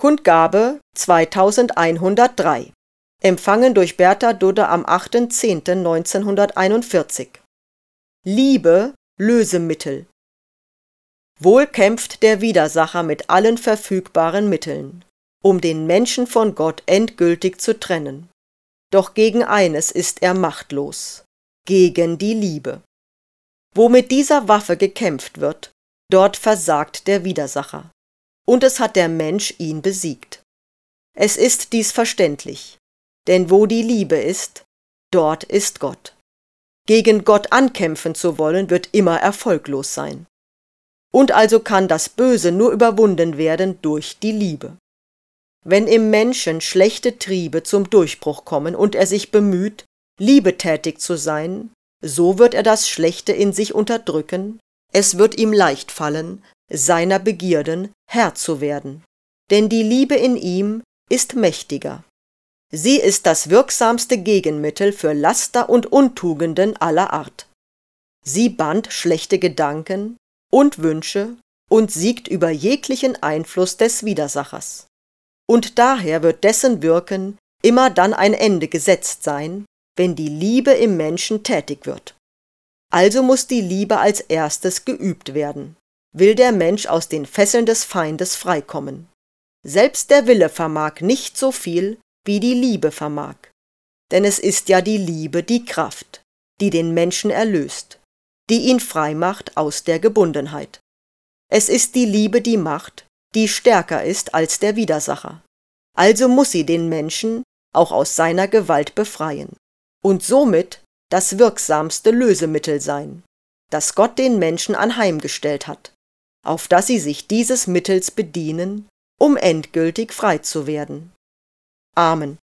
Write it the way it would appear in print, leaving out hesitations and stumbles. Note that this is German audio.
Kundgabe 2103. Empfangen durch Bertha Dudde am 8.10.1941. Liebe, Lösemittel. Wohl kämpft der Widersacher mit allen verfügbaren Mitteln, um den Menschen von Gott endgültig zu trennen. Doch gegen eines ist er machtlos: gegen die Liebe. Wo mit dieser Waffe gekämpft wird, dort versagt der Widersacher, und es hat der Mensch ihn besiegt. Es ist dies verständlich, denn wo die Liebe ist, dort ist Gott. Gegen Gott ankämpfen zu wollen, wird immer erfolglos sein. Und also kann das Böse nur überwunden werden durch die Liebe. Wenn im Menschen schlechte Triebe zum Durchbruch kommen und er sich bemüht, liebetätig zu sein, so wird er das Schlechte in sich unterdrücken, es wird ihm leicht fallen, seiner Begierden Herr zu werden. Denn die Liebe in ihm ist mächtiger. Sie ist das wirksamste Gegenmittel für Laster und Untugenden aller Art. Sie bannt schlechte Gedanken und Wünsche und siegt über jeglichen Einfluss des Widersachers. Und daher wird dessen Wirken immer dann ein Ende gesetzt sein, wenn die Liebe im Menschen tätig wird. Also muss die Liebe als erstes geübt werden, will der Mensch aus den Fesseln des Feindes freikommen. Selbst der Wille vermag nicht so viel, wie die Liebe vermag. Denn es ist ja die Liebe die Kraft, die den Menschen erlöst, die ihn frei macht aus der Gebundenheit. Es ist die Liebe die Macht, die stärker ist als der Widersacher. Also muss sie den Menschen auch aus seiner Gewalt befreien und somit das wirksamste Lösemittel sein, das Gott den Menschen anheimgestellt hat, auf dass sie sich dieses Mittels bedienen, um endgültig frei zu werden. Amen.